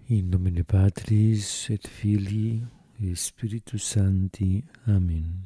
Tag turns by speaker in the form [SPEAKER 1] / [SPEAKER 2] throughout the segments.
[SPEAKER 1] In nomine Patris et Filii et Spiritus Sancti. Amen.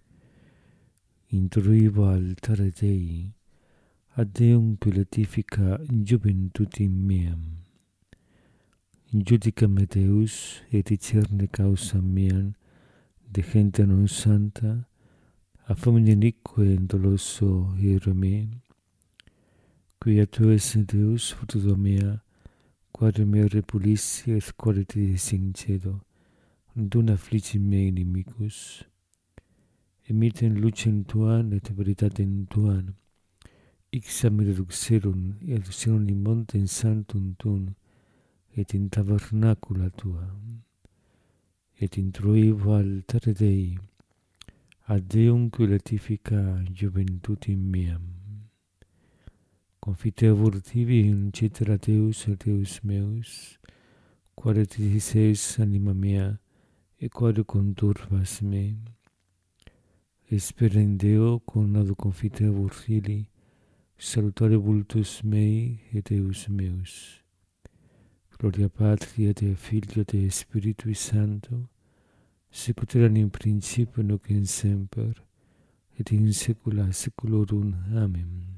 [SPEAKER 1] Introibo altare Dei, ad Deum qui letifica juventutim meam. Judica me Deus, et discerne causam meam, de gente non santa, a famine inique et doloso ire me, quia tu es Deus, futura mea, quare me repulissi et quare te sincedo, dona afflici me inimicus, emiten lucem tuam et veritatem tuam, ixam reduxerum et lucerum in montem sanctum tuum, et in tabernacula tua, et introibo altare Dei, ad Deum qui letifica juventutim meam. Confitevur tibi in cetera Deus et Deus meus, quare diseis anima mea, et quare conturbas me. Espera in Deo, conado confitevur fili, salutare vultus mei et Deus meus. Gloria Patri et Filio et Spiritui Sancto, sicut erat in principio nunc in semper, et in saecula saeculorum. Amen.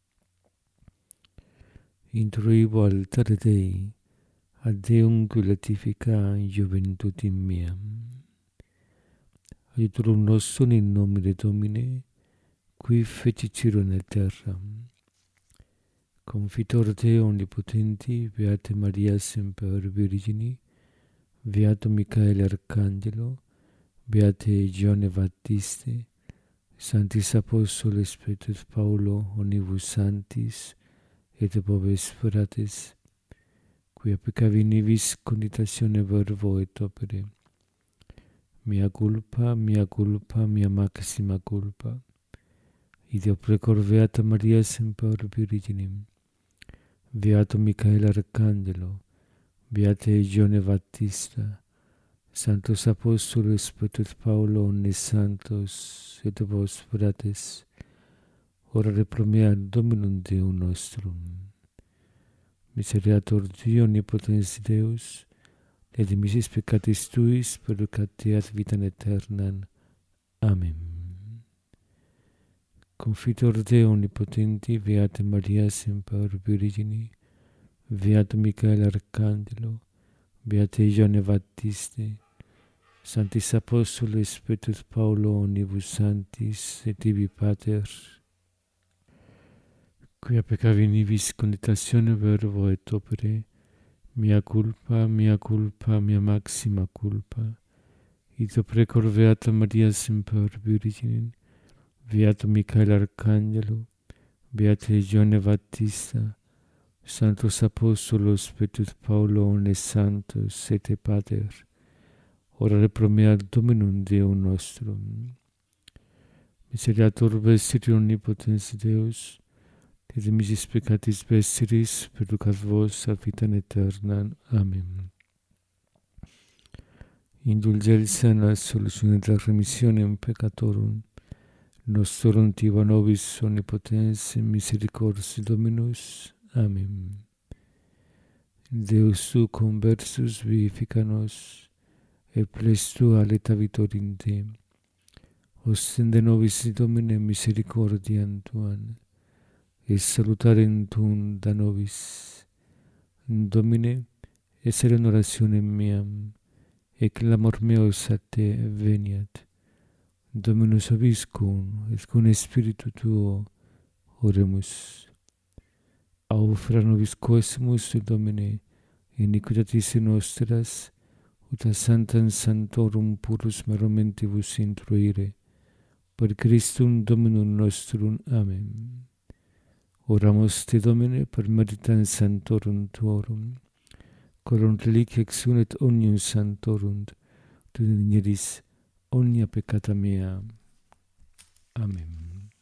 [SPEAKER 1] Introibo altare Dei, ad Deum qui letifica juventutim meam. Aiutorum nostrum in nomine Domini, qui feci cielo et terra. Confitor Deo omnipotenti, Beate Maria semper Virgini, Beato Michael Arcangelo, Beate Giovanni Battiste, Sanctis Apostoles Petrus Paulo, Onibus Sanctis, et Boves Frates, quia peccavi nivis conditatione verbo et opere. Mea culpa, mea maxima culpa. Ideo precor Beata Maria semper Virginim, Beato Michael Arcangelo, Beate Giovanni Battista, Sanctos Apostolos Petrus Paulo, omnes santos, et vos frates, orare pro mea Dominum Deum nostrum. Miseriatur Dei omnipotens Deus, et dimissis peccatis tuis, perducat vitam aeternam. Amen. Confitor Deo omnipotenti, Beate Maria semper Virgini, Beato Michael Arcangelo, Beate Giovanni Battiste, Sanctis Apostoles Petrus Paulo, Onibus Sanctis, et tibi Pater, quia peccavi nivis conditatione verbo et opere, mea culpa, mea maxima culpa. Ideo precor Beata Maria semper Virginem, Beato Michael Arcangelo, Beate Giovanni Battista, Sanctos Apostolos Petrus Paulo, omnes santos, et Pater, orare pro mea Dominum Deum nostrum. Miseriatur vestri omnipotens Deus, et dimissis peccatis vestris, perducat vos ad vitam aeternam. Amen. Indulgentia et absolutione et remissionem peccatorum nostrorum tiba nobis omnipotens misericors Dominus. Amen. Deus tu conversus vivifica nos, et plestu aleta vitorium te. Ostende nobis Domine misericordiam tuam, et salutarem tuum da nobis. Domine, essere in orationem meam, et clamor meus a te veniat. Dominus vobiscum, et cum Spiritu tuo oremus. Aufra nobis quesumus, Domine, iniquitatis nostras, ut a sanctam sanctorum purus merumentibus intruire, per Christum Dominum nostrum. Amen. Oramus te, Domine, per meritam sanctorum tuorum, coram reliquia exunet omnium sanctorum, tu digneris omnia peccata mea. Amen.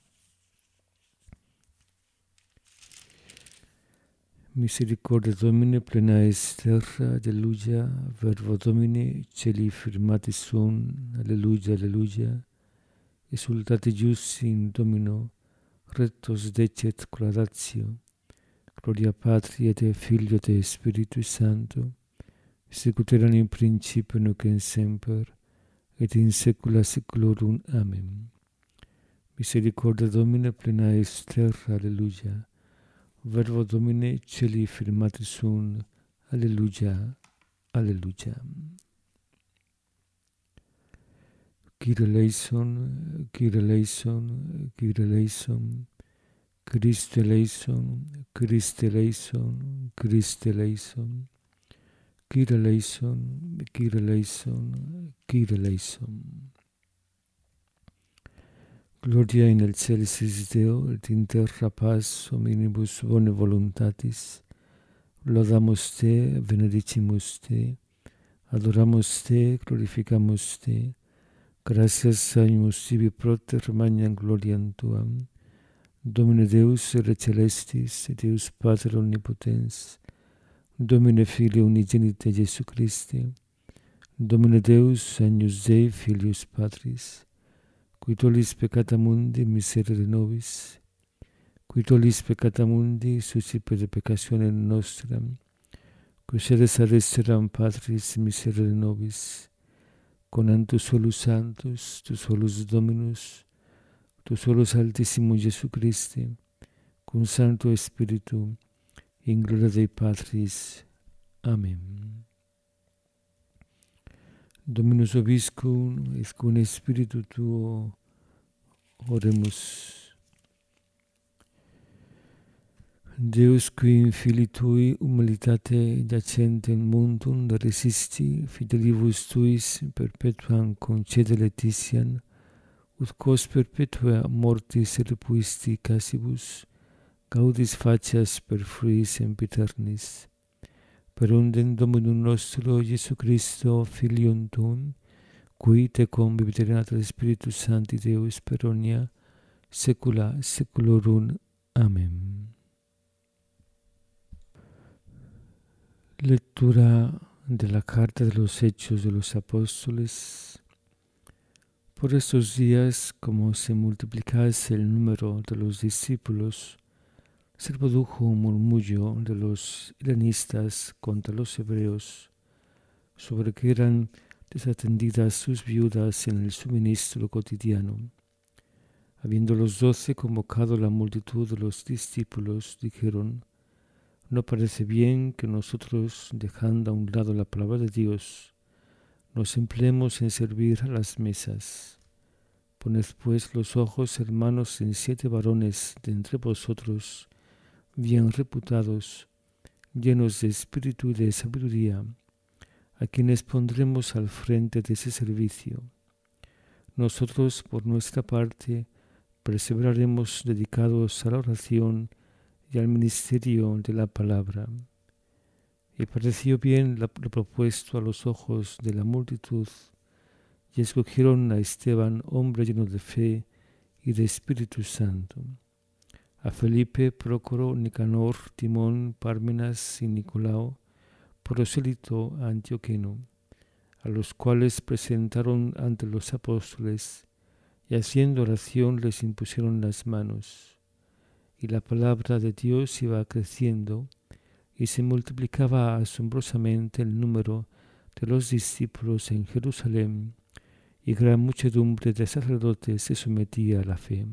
[SPEAKER 1] Misericordia Domine plena est terra, alleluia, verbo Domini, celi firmatis sunt, alleluia, alleluia, exultate ius in Domino, rectos decet claudatio, gloria Patri et Filio et Spiritui Sancto, secuteran in principio nunc in semper, et in saecula saeculorum. Amen. Misericordia Domini plena est terra, alleluia. Verbo Domini celi firmatis sunt, alleluia, alleluia. Kyrie eleison, Kyrie eleison, Kyrie eleison, Christe eleison, Christe eleison, Christe eleison, Kyrie eleison, Kyrie eleison, Kyrie eleison. Gloria in excelsis Deo, et in terra paz hominibus bone voluntatis. Laudamus Te, benedicimus Te, adoramus Te, glorificamus Te. Gratias agnimus tibi proter magnam gloriam Tuam. Domine Deus, Re celestis, et Deus Pater omnipotens, Domine Filii unigenite Iesu Christi, Domine Deus, agnus Dei, Filius Patris, qui tollis peccata mundi, miserere nobis, qui tollis peccata mundi, suscipere peccationem nostram, qui sedes ad exteram Patris, miserere nobis, con tu solus Sanctus, tu solus Dominus, tu solus Altissimum Iesu Christi, cum Sancto Spiritu, in gloria Dei Patris. Amen. Dominus vobiscum, et cum Spiritu Tuo, oremus. Deus, qui in Filii Tui humilitate giacentem mundum resisti, fidelibus Tuis perpetuam concede laetitiam, ut quos perpetua mortis repuisti casibus, gaudis facias per fruis sempiternis. Per undem Dominum nostro Iesu Christo, Filium Tuum, qui te convivit Spiritus Sancti Deus per omnia saecula saeculorum. Amen. Lectura de la carta de los Hechos de los Apóstoles. Por estos días, como se multiplicase el número de los discípulos, se produjo un murmullo de los helenistas contra los hebreos, sobre que eran desatendidas sus viudas en el suministro cotidiano. Habiendo los 12 convocado la multitud de los discípulos, dijeron: no parece bien que nosotros, dejando a un lado la palabra de Dios, nos empleemos en servir a las mesas. Poned pues los ojos, hermanos, en 7 varones de entre vosotros, bien reputados, llenos de espíritu y de sabiduría, a quienes pondremos al frente de ese servicio. Nosotros, por nuestra parte, perseveraremos dedicados a la oración y al ministerio de la palabra. Y pareció bien lo propuesto a los ojos de la multitud, y escogieron a Esteban, hombre lleno de fe y de Espíritu Santo, a Felipe, Prócoro, Nicanor, Timón, Pármenas y Nicolao, prosélito antioqueno, a los cuales presentaron ante los apóstoles, y haciendo oración les impusieron las manos. Y la palabra de Dios iba creciendo, y se multiplicaba asombrosamente el número de los discípulos en Jerusalén, y gran muchedumbre de sacerdotes se sometía a la fe.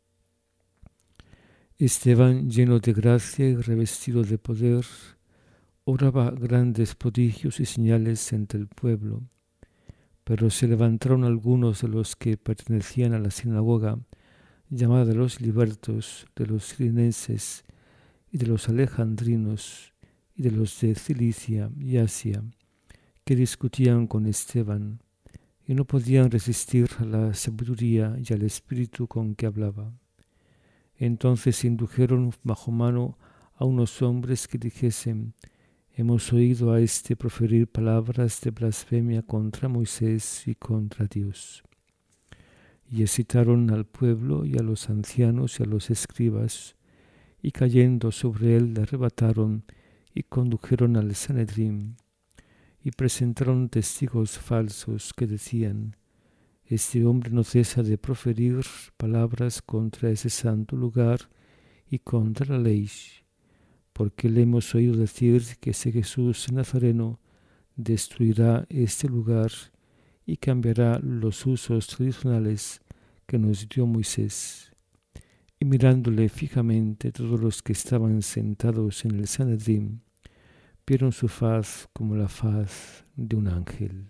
[SPEAKER 1] Esteban, lleno de gracia y revestido de poder, obraba grandes prodigios y señales entre el pueblo. Pero se levantaron algunos de los que pertenecían a la sinagoga, llamada de los libertos, de los cirenenses y de los alejandrinos y de los de Cilicia y Asia, que discutían con Esteban y no podían resistir a la sabiduría y al espíritu con que hablaba. Entonces indujeron bajo mano a unos hombres que dijesen: hemos oído a este proferir palabras de blasfemia contra Moisés y contra Dios. Y excitaron al pueblo y a los ancianos y a los escribas, y cayendo sobre él le arrebataron y condujeron al Sanedrín, y presentaron testigos falsos que decían: este hombre no cesa de proferir palabras contra ese santo lugar y contra la ley, porque le hemos oído decir que ese Jesús Nazareno destruirá este lugar y cambiará los usos tradicionales que nos dio Moisés. Y mirándole fijamente todos los que estaban sentados en el Sanedrín, vieron su faz como la faz de un ángel.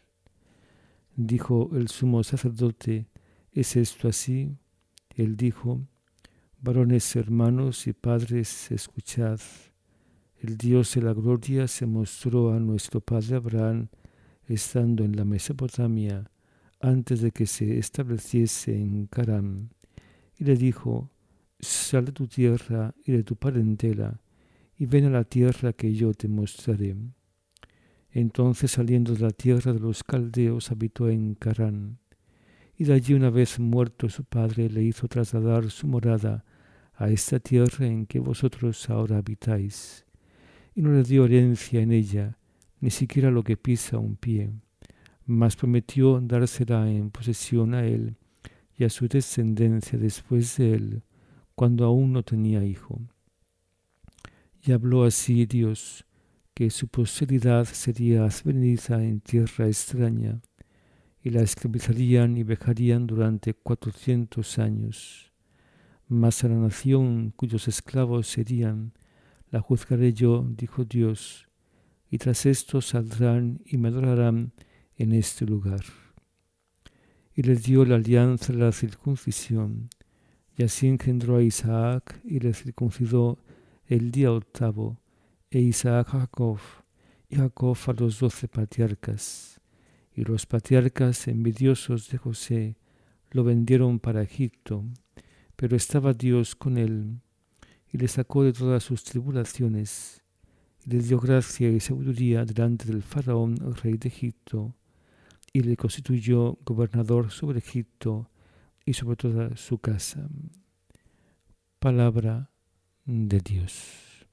[SPEAKER 1] Dijo el sumo sacerdote: ¿Es esto así? Él dijo: Varones, hermanos y padres, escuchad. El Dios de la gloria se mostró a nuestro padre Abraham estando en la Mesopotamia, antes de que se estableciese en Carán, y le dijo: Sal de tu tierra y de tu parentela, y ven a la tierra que yo te mostraré. Entonces, saliendo de la tierra de los caldeos, habitó en Carán, y de allí, una vez muerto su padre, le hizo trasladar su morada a esta tierra en que vosotros ahora habitáis, y no le dio herencia en ella, ni siquiera lo que pisa un pie, mas prometió dársela en posesión a él y a su descendencia después de él, cuando aún no tenía hijo. Y habló así Dios, que su posteridad sería advenediza en tierra extraña, y la esclavizarían y vejarían durante 400 años. Mas a la nación cuyos esclavos serían, la juzgaré yo, dijo Dios, y tras esto saldrán y me adorarán en este lugar. Y le dio la alianza de la circuncisión, y así engendró a Isaac, y le circuncidó el día 8, e Isaac a Jacob, y Jacob a los 12 patriarcas. Y los patriarcas, envidiosos de José, lo vendieron para Egipto, pero estaba Dios con él, y le sacó de todas sus tribulaciones, y le dio gracia y sabiduría delante del faraón, rey de Egipto, y le constituyó gobernador sobre Egipto y sobre toda su casa. Palabra de Dios.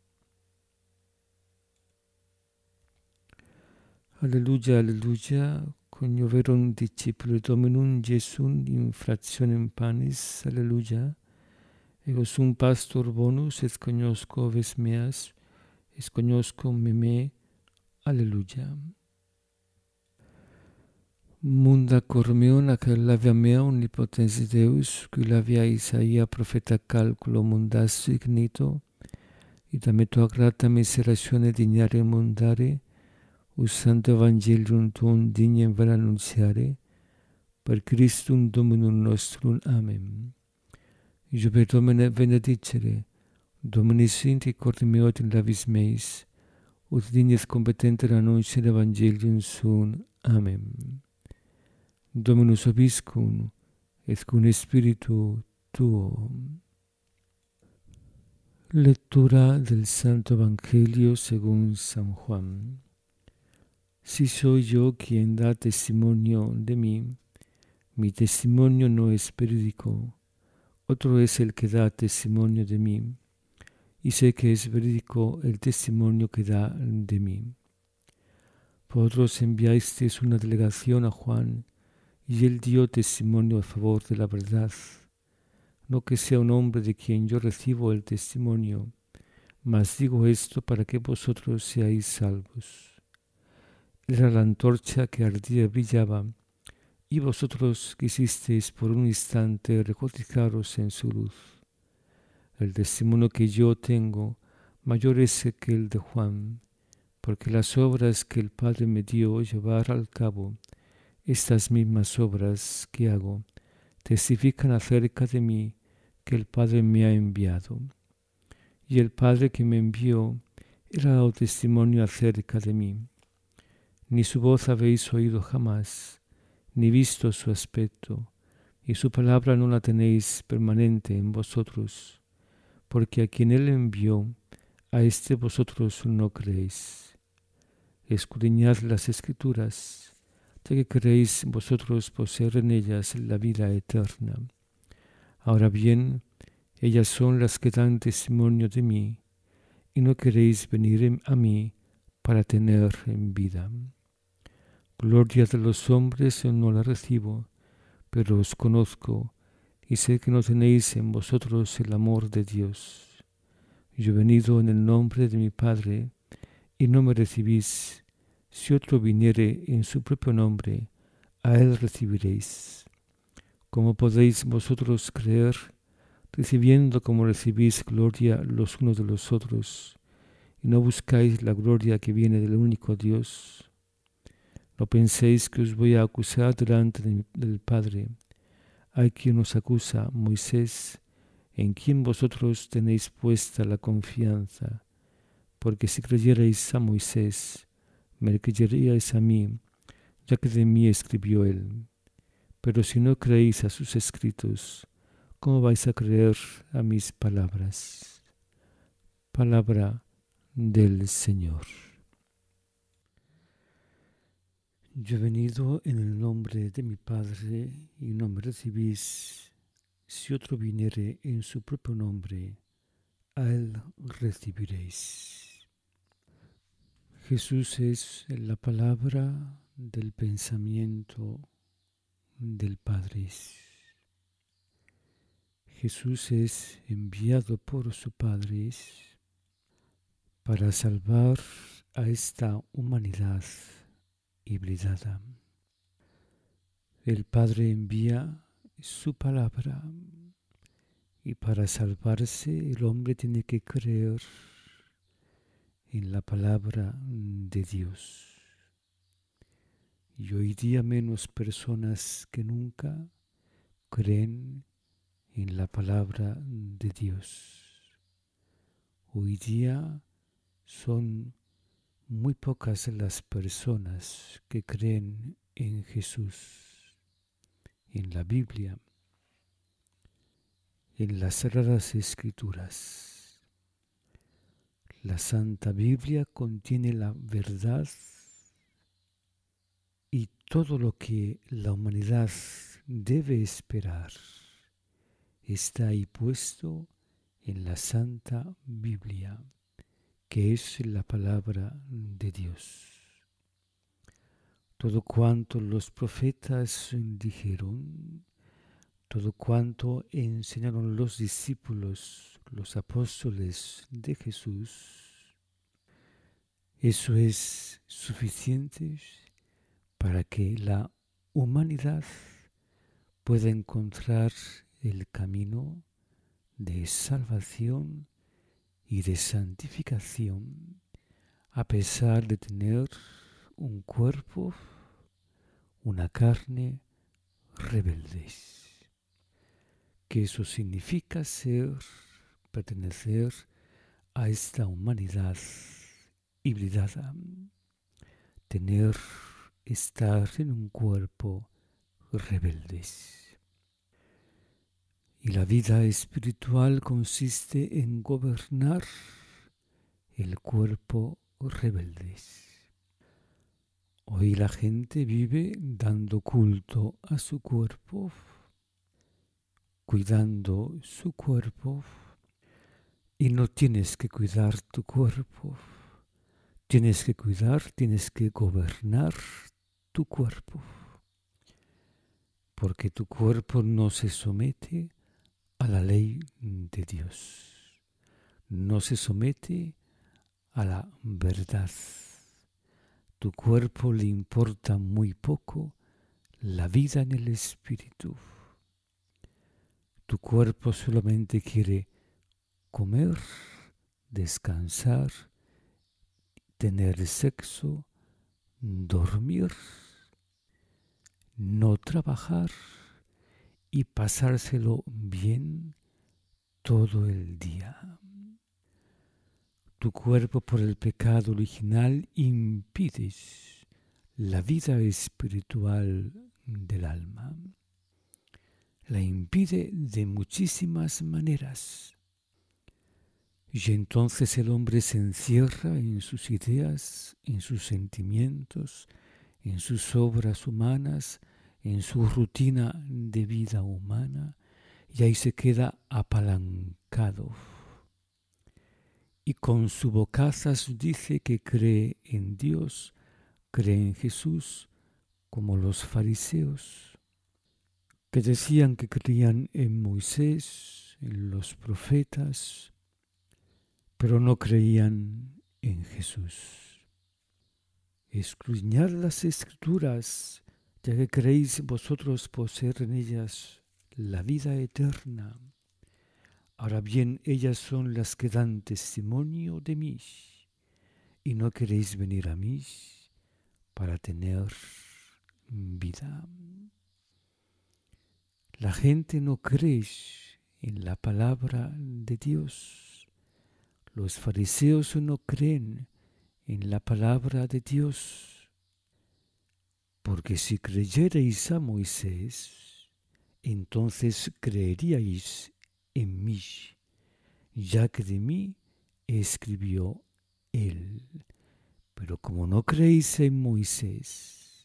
[SPEAKER 1] Alleluia, alleluia, conioverum discipuli Dominum Jesum in fractionem panis, alleluia. Ego sum pastor bonus, et cognosco oves meas, et cognosco me, alleluia. Munda cor meum, ac lavia mea omnipotensi Deus, qui lavia Isaia profeta calculo mundas ignito, id a me tua grata miseratione dignare mundare, us santo evangelium tuum dignem ver annunciare, per Christum Dominum nostrum. Amen. Iube Domine benedicere, Domini sinti corde meo et in labis meis, ut dignes competenter annunciare evangelium suum. Amen. Dominus vobiscum, et cum spiritu tuo. Lectura del Santo Evangelio según San Juan. Si soy yo quien da testimonio de mí, mi testimonio no es verídico, otro es el que da testimonio de mí, y sé que es verídico el testimonio que da de mí. Vosotros enviasteis una delegación a Juan, y él dio testimonio a favor de la verdad. No que sea un hombre de quien yo recibo el testimonio, mas digo esto para que vosotros seáis salvos. Era la antorcha que ardía y brillaba, y vosotros quisisteis por un instante regocijaros en su luz. El testimonio que yo tengo mayor es que el de Juan, porque las obras que el Padre me dio llevar al cabo, estas mismas obras que hago, testifican acerca de mí que el Padre me ha enviado. Y el Padre que me envió, él ha dado testimonio acerca de mí. Ni su voz habéis oído jamás, ni visto su aspecto, y su palabra no la tenéis permanente en vosotros, porque a quien él envió, a este vosotros no creéis. Escudriñad las Escrituras, ya que queréis vosotros poseer en ellas la vida eterna. Ahora bien, ellas son las que dan testimonio de mí, y no queréis venir a mí para tener vida. Gloria de los hombres no la recibo, pero os conozco, y sé que no tenéis en vosotros el amor de Dios. Yo he venido en el nombre de mi Padre, y no me recibís. Si otro viniere en su propio nombre, a él recibiréis. ¿Cómo podéis vosotros creer, recibiendo como recibís gloria los unos de los otros, y no buscáis la gloria que viene del único Dios? No penséis que os voy a acusar delante del Padre. Hay quien os acusa, Moisés, en quien vosotros tenéis puesta la confianza. Porque si creyerais a Moisés, me creyeríais a mí, ya que de mí escribió él. Pero si no creéis a sus escritos, ¿cómo vais a creer a mis palabras? Palabra del Señor. Yo he venido en el nombre de mi Padre y no me recibís. Si otro viniere en su propio nombre, a él recibiréis. Jesús es la palabra del pensamiento del Padre. Jesús es enviado por su Padre para salvar a esta humanidad hibridada. El Padre envía su palabra y para salvarse el hombre tiene que creer en la palabra de Dios. Y hoy día menos personas que nunca creen en la palabra de Dios. Hoy día son muy pocas las personas que creen en Jesús, en la Biblia, en las Sagradas Escrituras. La Santa Biblia contiene la verdad y todo lo que la humanidad debe esperar está ahí puesto en la Santa Biblia, que es la palabra de Dios. Todo cuanto los profetas dijeron, todo cuanto enseñaron los discípulos, los apóstoles de Jesús, eso es suficiente para que la humanidad pueda encontrar el camino de salvación y de santificación, a pesar de tener un cuerpo, una carne rebeldes. Que eso significa pertenecer a esta humanidad hibridada, estar en un cuerpo rebeldes. Y la vida espiritual consiste en gobernar el cuerpo rebeldes. Hoy la gente vive dando culto a su cuerpo, cuidando su cuerpo, y no tienes que cuidar tu cuerpo. Tienes que gobernar tu cuerpo, porque tu cuerpo no se somete a la ley de Dios, no se somete a la verdad. Tu cuerpo le importa muy poco la vida en el espíritu. Tu cuerpo solamente quiere comer, descansar, tener sexo, dormir, no trabajar y pasárselo bien todo el día. Tu cuerpo por el pecado original impide la vida espiritual del alma. La impide de muchísimas maneras. Y entonces el hombre se encierra en sus ideas, en sus sentimientos, en sus obras humanas, en su rutina de vida humana, y ahí se queda apalancado. Y con su bocazas dice que cree en Dios, cree en Jesús, como los fariseos, que decían que creían en Moisés, en los profetas, pero no creían en Jesús. escudriñad las Escrituras, ya que creéis vosotros poseer en ellas la vida eterna. Ahora bien, ellas son las que dan testimonio de mí, y no queréis venir a mí para tener vida. La gente no cree en la palabra de Dios. Los fariseos no creen en la palabra de Dios. Porque si creyerais a Moisés, entonces creeríais en mí, ya que de mí escribió él. Pero como no creéis en Moisés,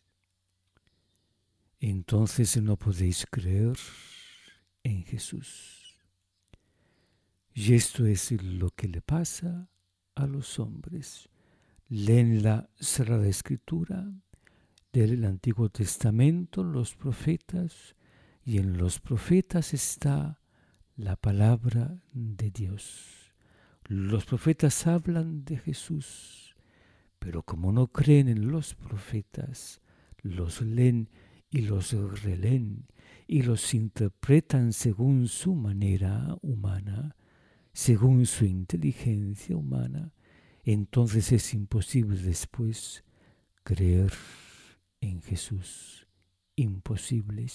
[SPEAKER 1] entonces no podéis creer en Jesús. Y esto es lo que le pasa a los hombres. Leen la Sagrada Escritura del Antiguo Testamento, los profetas, y en los profetas está la palabra de Dios. Los profetas hablan de Jesús, pero como no creen en los profetas, los leen y los releen y los interpretan según su manera humana, según su inteligencia humana, entonces es imposible después creer en Jesús. Imposible.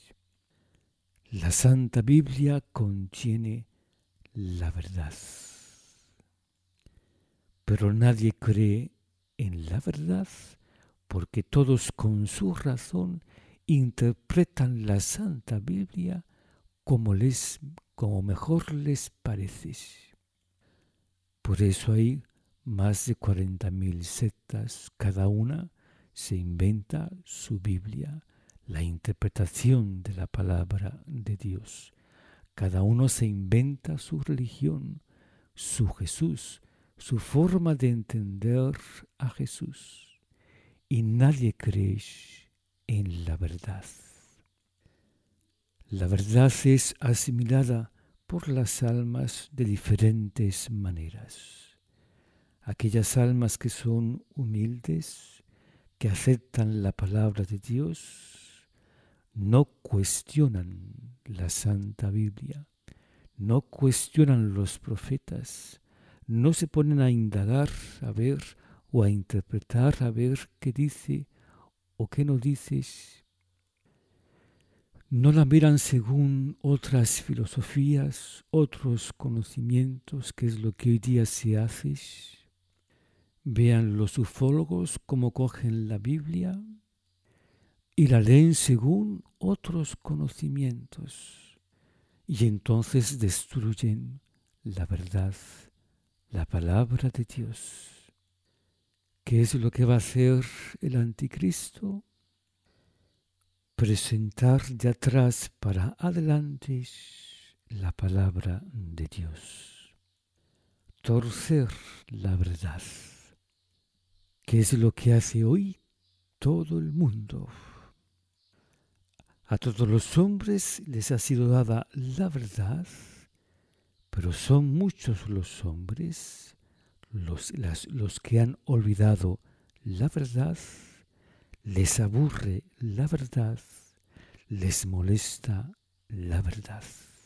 [SPEAKER 1] La Santa Biblia contiene la verdad, pero nadie cree en la verdad porque todos con su razón interpretan la Santa Biblia como mejor les parece. Por eso hay más de 40.000 sectas, cada una se inventa su Biblia, la interpretación de la palabra de Dios. Cada uno se inventa su religión, su Jesús, su forma de entender a Jesús. Y nadie cree en la verdad. La verdad es asimilada por las almas de diferentes maneras. Aquellas almas que son humildes, que aceptan la palabra de Dios, no cuestionan la Santa Biblia, no cuestionan los profetas, no se ponen a indagar, a ver o a interpretar, a ver qué dice o qué no dices. No la miran según otras filosofías, otros conocimientos, que es lo que hoy día se hace. Vean los ufólogos cómo cogen la Biblia y la leen según otros conocimientos. Y entonces destruyen la verdad, la palabra de Dios. ¿Qué es lo que va a hacer el anticristo? Presentar de atrás para adelante la palabra de Dios. Torcer la verdad. ¿Qué es lo que hace hoy todo el mundo? A todos los hombres les ha sido dada la verdad, pero son muchos los hombres los que han olvidado la verdad, les aburre la verdad, les molesta la verdad.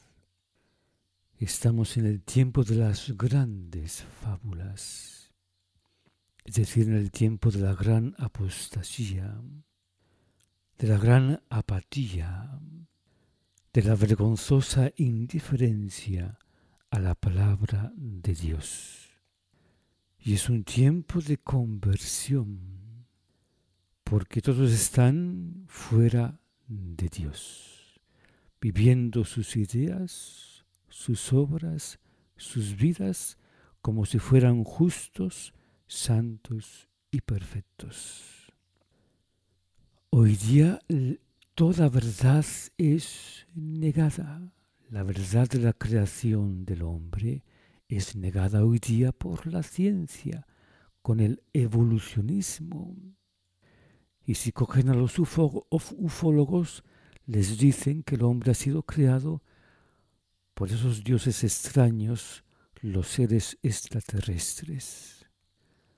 [SPEAKER 1] Estamos en el tiempo de las grandes fábulas, es decir, en el tiempo de la gran apostasía, de la gran apatía, de la vergonzosa indiferencia a la palabra de Dios. Y es un tiempo de conversión, porque todos están fuera de Dios, viviendo sus ideas, sus obras, sus vidas, como si fueran justos, santos y perfectos. Hoy día toda verdad es negada. La verdad de la creación del hombre es negada hoy día por la ciencia, con el evolucionismo. Y si cogen a los ufólogos, les dicen que el hombre ha sido creado por esos dioses extraños, los seres extraterrestres.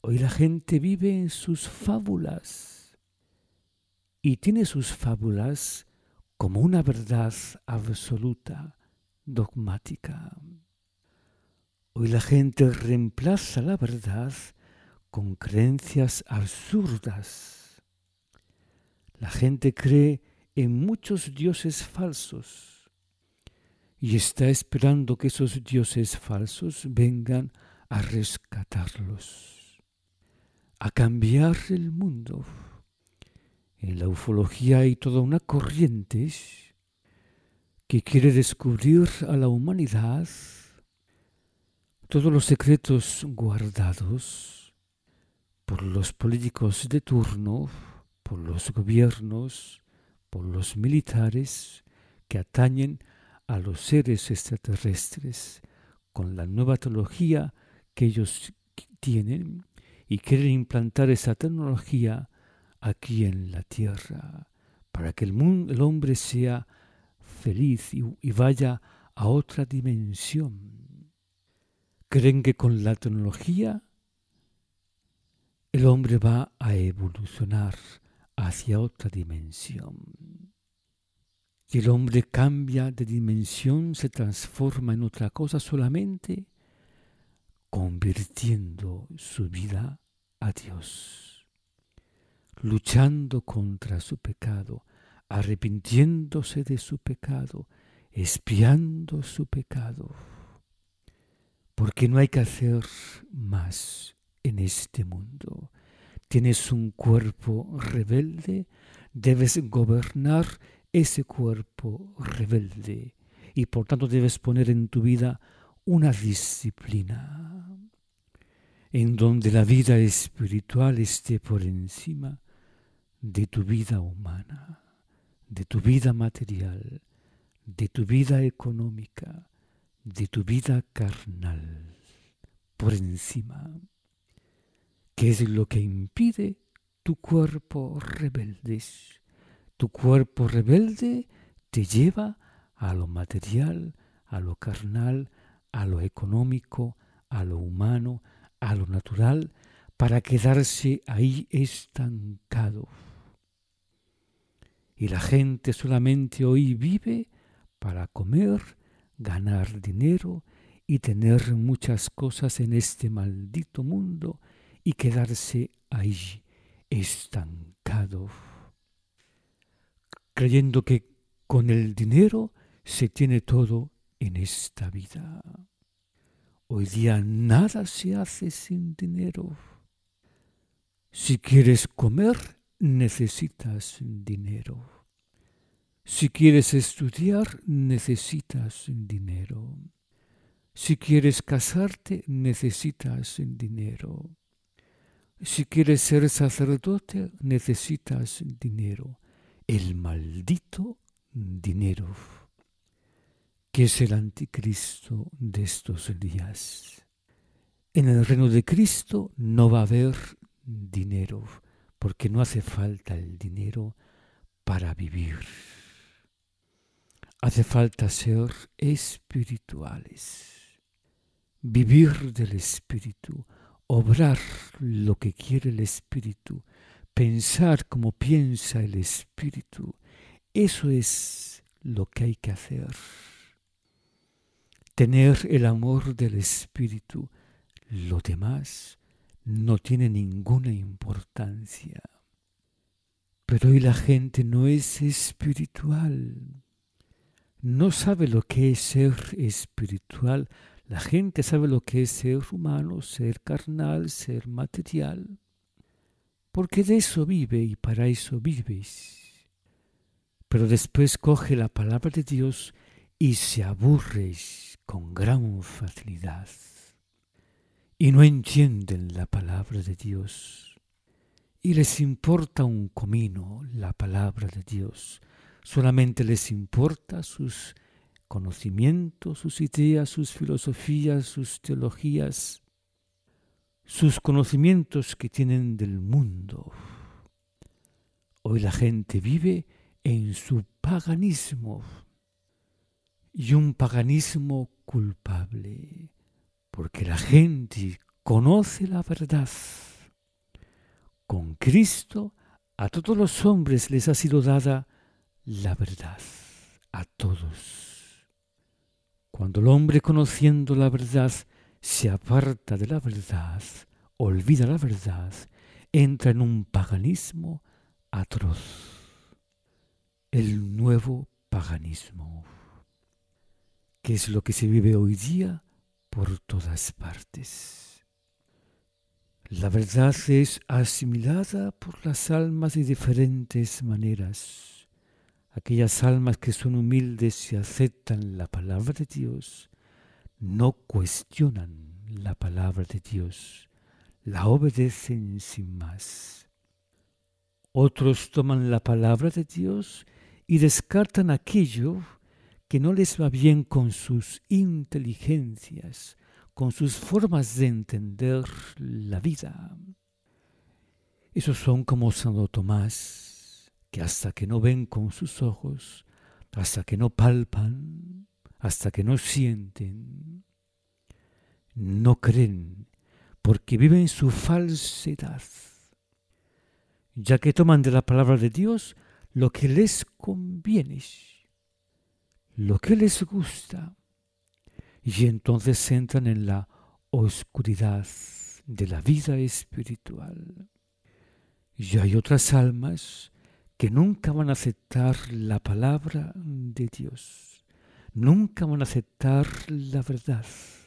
[SPEAKER 1] Hoy la gente vive en sus fábulas y tiene sus fábulas como una verdad absoluta, dogmática. Hoy la gente reemplaza la verdad con creencias absurdas. La gente cree en muchos dioses falsos y está esperando que esos dioses falsos vengan a rescatarlos, a cambiar el mundo. En la ufología hay toda una corriente que quiere descubrir a la humanidad todos los secretos guardados por los políticos de turno, por los gobiernos, por los militares que atañen a los seres extraterrestres con la nueva tecnología que ellos tienen y quieren implantar esa tecnología aquí en la Tierra para que el hombre sea feliz y vaya a otra dimensión. Creen que con la tecnología el hombre va a evolucionar hacia otra dimensión. Y el hombre cambia de dimensión, se transforma en otra cosa solamente convirtiendo su vida a Dios, luchando contra su pecado, arrepintiéndose de su pecado, expiando su pecado. Porque no hay que hacer más en este mundo. Tienes un cuerpo rebelde, debes gobernar ese cuerpo rebelde y por tanto debes poner en tu vida una disciplina en donde la vida espiritual esté por encima de tu vida humana, de tu vida material, de tu vida económica, de tu vida carnal, por encima. ¿Qué es lo que impide tu cuerpo rebelde? Tu cuerpo rebelde te lleva a lo material, a lo carnal, a lo económico, a lo humano, a lo natural, para quedarse ahí estancado. Y la gente solamente hoy vive para comer, ganar dinero y tener muchas cosas en este maldito mundo y quedarse ahí estancado, creyendo que con el dinero se tiene todo en esta vida. Hoy día nada se hace sin dinero. Si quieres comer, necesitas dinero. Si quieres estudiar, necesitas dinero. Si quieres casarte, necesitas dinero. Si quieres ser sacerdote, necesitas dinero. El maldito dinero, que es el anticristo de estos días. En el reino de Cristo no va a haber dinero, porque no hace falta el dinero para vivir. Hace falta ser espirituales, vivir del Espíritu, obrar lo que quiere el Espíritu, pensar como piensa el Espíritu. Eso es lo que hay que hacer. Tener el amor del Espíritu. Lo demás no tiene ninguna importancia. Pero hoy la gente no es espiritual. No sabe lo que es ser espiritual. La gente sabe lo que es ser humano, ser carnal, ser material. Porque de eso vive y para eso vives. Pero después coge la palabra de Dios y se aburre con gran facilidad. Y no entienden la palabra de Dios. Y les importa un comino la palabra de Dios. Solamente les importa sus conocimientos, sus ideas, sus filosofías, sus teologías, sus conocimientos que tienen del mundo. Hoy la gente vive en su paganismo y un paganismo culpable, porque la gente conoce la verdad, con Cristo a todos los hombres les ha sido dada la verdad, a todos. Cuando el hombre, conociendo la verdad, se aparta de la verdad, olvida la verdad, entra en un paganismo atroz. El nuevo paganismo, que es lo que se vive hoy día por todas partes. La verdad es asimilada por las almas de diferentes maneras. Aquellas almas que son humildes y aceptan la palabra de Dios, no cuestionan la palabra de Dios, la obedecen sin más. Otros toman la palabra de Dios y descartan aquello que no les va bien con sus inteligencias, con sus formas de entender la vida. Esos son como Santo Tomás, que hasta que no ven con sus ojos, hasta que no palpan, hasta que no sienten, no creen, porque viven su falsedad, ya que toman de la palabra de Dios lo que les conviene, lo que les gusta, y entonces entran en la oscuridad de la vida espiritual. Y hay otras almas que nunca van a aceptar la palabra de Dios, nunca van a aceptar la verdad,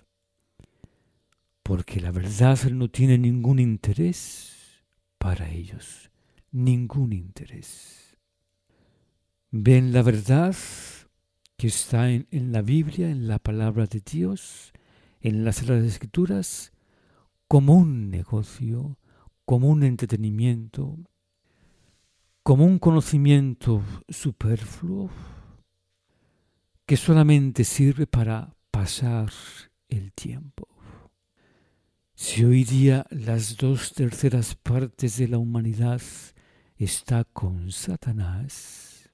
[SPEAKER 1] porque la verdad no tiene ningún interés para ellos, ningún interés. Ven la verdad que está en la Biblia, en la palabra de Dios, en las Sagradas Escrituras, como un negocio, como un entretenimiento, como un conocimiento superfluo que solamente sirve para pasar el tiempo. Si hoy día las 2/3 partes de la humanidad está con Satanás,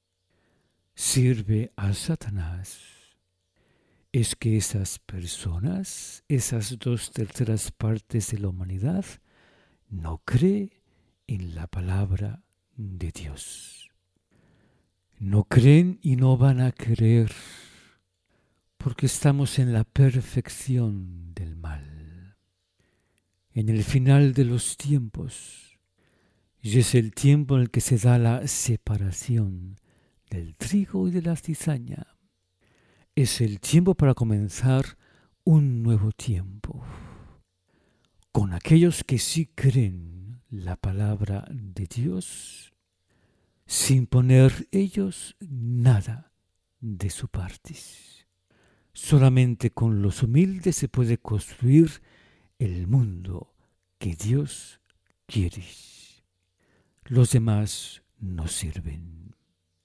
[SPEAKER 1] sirve a Satanás, es que esas personas, esas 2/3 partes de la humanidad, no cree en la palabra de Dios. No creen y no van a creer, porque estamos en la perfección del mal, en el final de los tiempos, y es el tiempo en el que se da la separación del trigo y de la cizaña. Es el tiempo para comenzar un nuevo tiempo, con aquellos que sí creen la palabra de Dios, sin poner ellos nada de su parte. Solamente con los humildes se puede construir el mundo que Dios quiere. Los demás no sirven.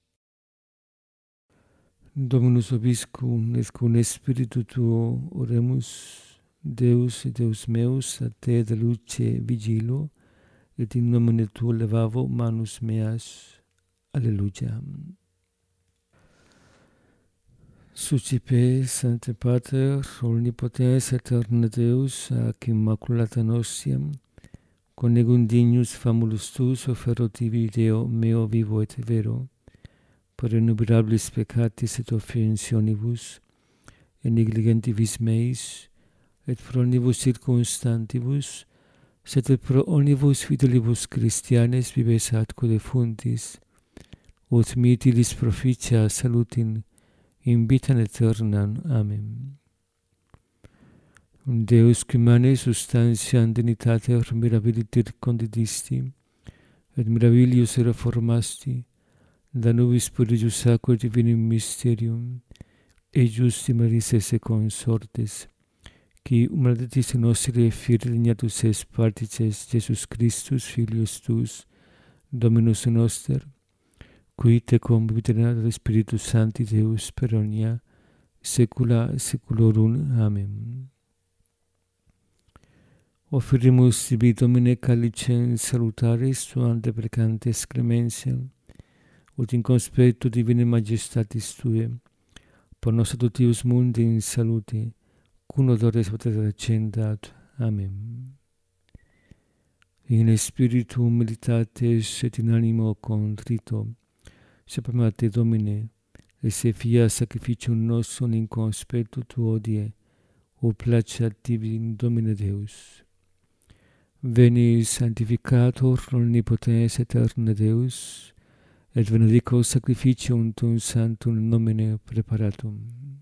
[SPEAKER 1] Dominus Vobiscum, et cum spiritu tuo oremus, Deus et Deus meus, a te de luce vigilo, et in nomine tuo levavo manus meas. Alleluia. Sucipe, Sancte Pater, omnipotens aeterna Deus, ac immaculata nostiam, conegum dignus famulus tuus offero tibi Deo meo vivo et vero, per innumerabilis peccatis et offensionibus, et negligentibus meis, et pro omnibus circumstantibus, sed et pro omnibus fidelibus Christianes vives atque defuntis, ut mitilis proficia salutin in vitam aeternam. Amen. Deus qui mane substantiam dignitater mirabiliter condidisti, et mirabilius reformasti, da nubis prodigius aquae divinum mysterium, et justi Maris esse consortes, qui humanitas nostri fieri dignatus es partices Jesus Christus, Filius tuus, Dominus noster, qui te convivit Spiritus Sancti Deus per omnia saecula saeculorum. Amen. Offerimus tibi, Domine, calicem salutaris tuam deprecantes clementiam, ut in conspectu divinae majestatis Tuae, por nos adoptivus mundi in salute, cum odores potet accendat. Amen. in spiritu humilitatis et in animo contrito, sapem te Domine, et se fia sacrificium nostrum in conspectu tu odie, o placeat tibi in Domine Deus. Veni sanctificator omnipotens aeterne Deus, et benedico sacrificium tuum sanctum nomine preparatum.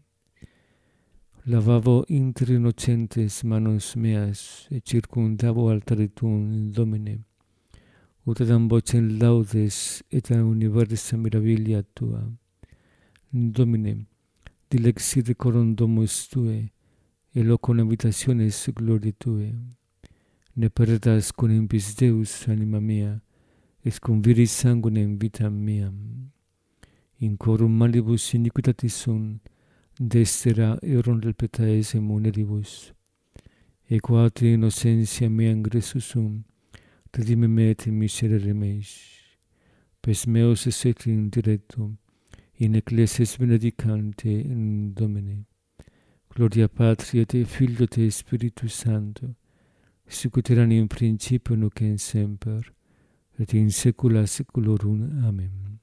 [SPEAKER 1] Lavavo inter innocentes manos meas, et circundavo altare tuum in Domine, ut adam vocem laudes et a universa mirabilia tua. Domine, dilexit coram domus tue, et locum habitationes gloriae tue. Ne perdas con impis Deus anima mea, et cum viris sanguinem vitam meam. In corum malibus iniquitatis sunt, destera erum del petaesem muneribus. E quate innocentia mea ingressus sum, redime me et miserere meis. Pes meus esset in diretto, in ecclesias benedicante in Domine. Gloria Patri et Filio et Spiritus Sancto, sic ut erat in principio nunc et semper, et in saecula saeculorum. Amen.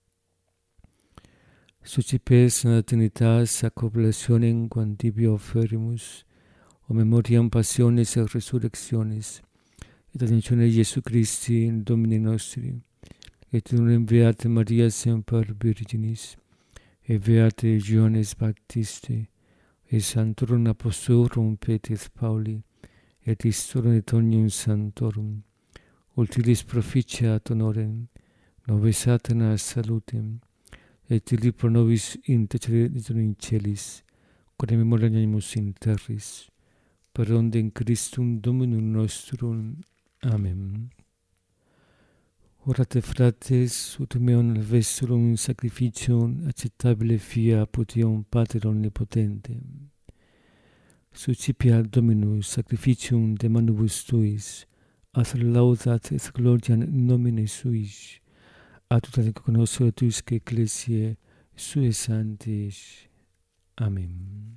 [SPEAKER 1] Socipes in Trinitas ac oblationem quam tibi offerimus, o memoriam passionis et resurrectionis, et ascensione Iesu Christi in Domini nostri, et in beate Maria semper Virginis, et beate Ioannes Baptiste, et sanctorum apostolorum Petri et Pauli, et istorum et omnium sanctorum, ultilis proficiat honorem, nobis Atenas salutem, et illi pro nobis intercedit in celis, quod memoriam animus in terris, per ondem Christum Dominum nostrum. Amen. Orate frates, ut meum vesturum sacrificium acceptabile fia apud Deum Pater omnipotente. Suscipiat Dominus sacrificium de manibus tuis, ad laudat et gloriam nomine suis, ad ut cognoscere tuisque ecclesiae sue sanctis. Amen.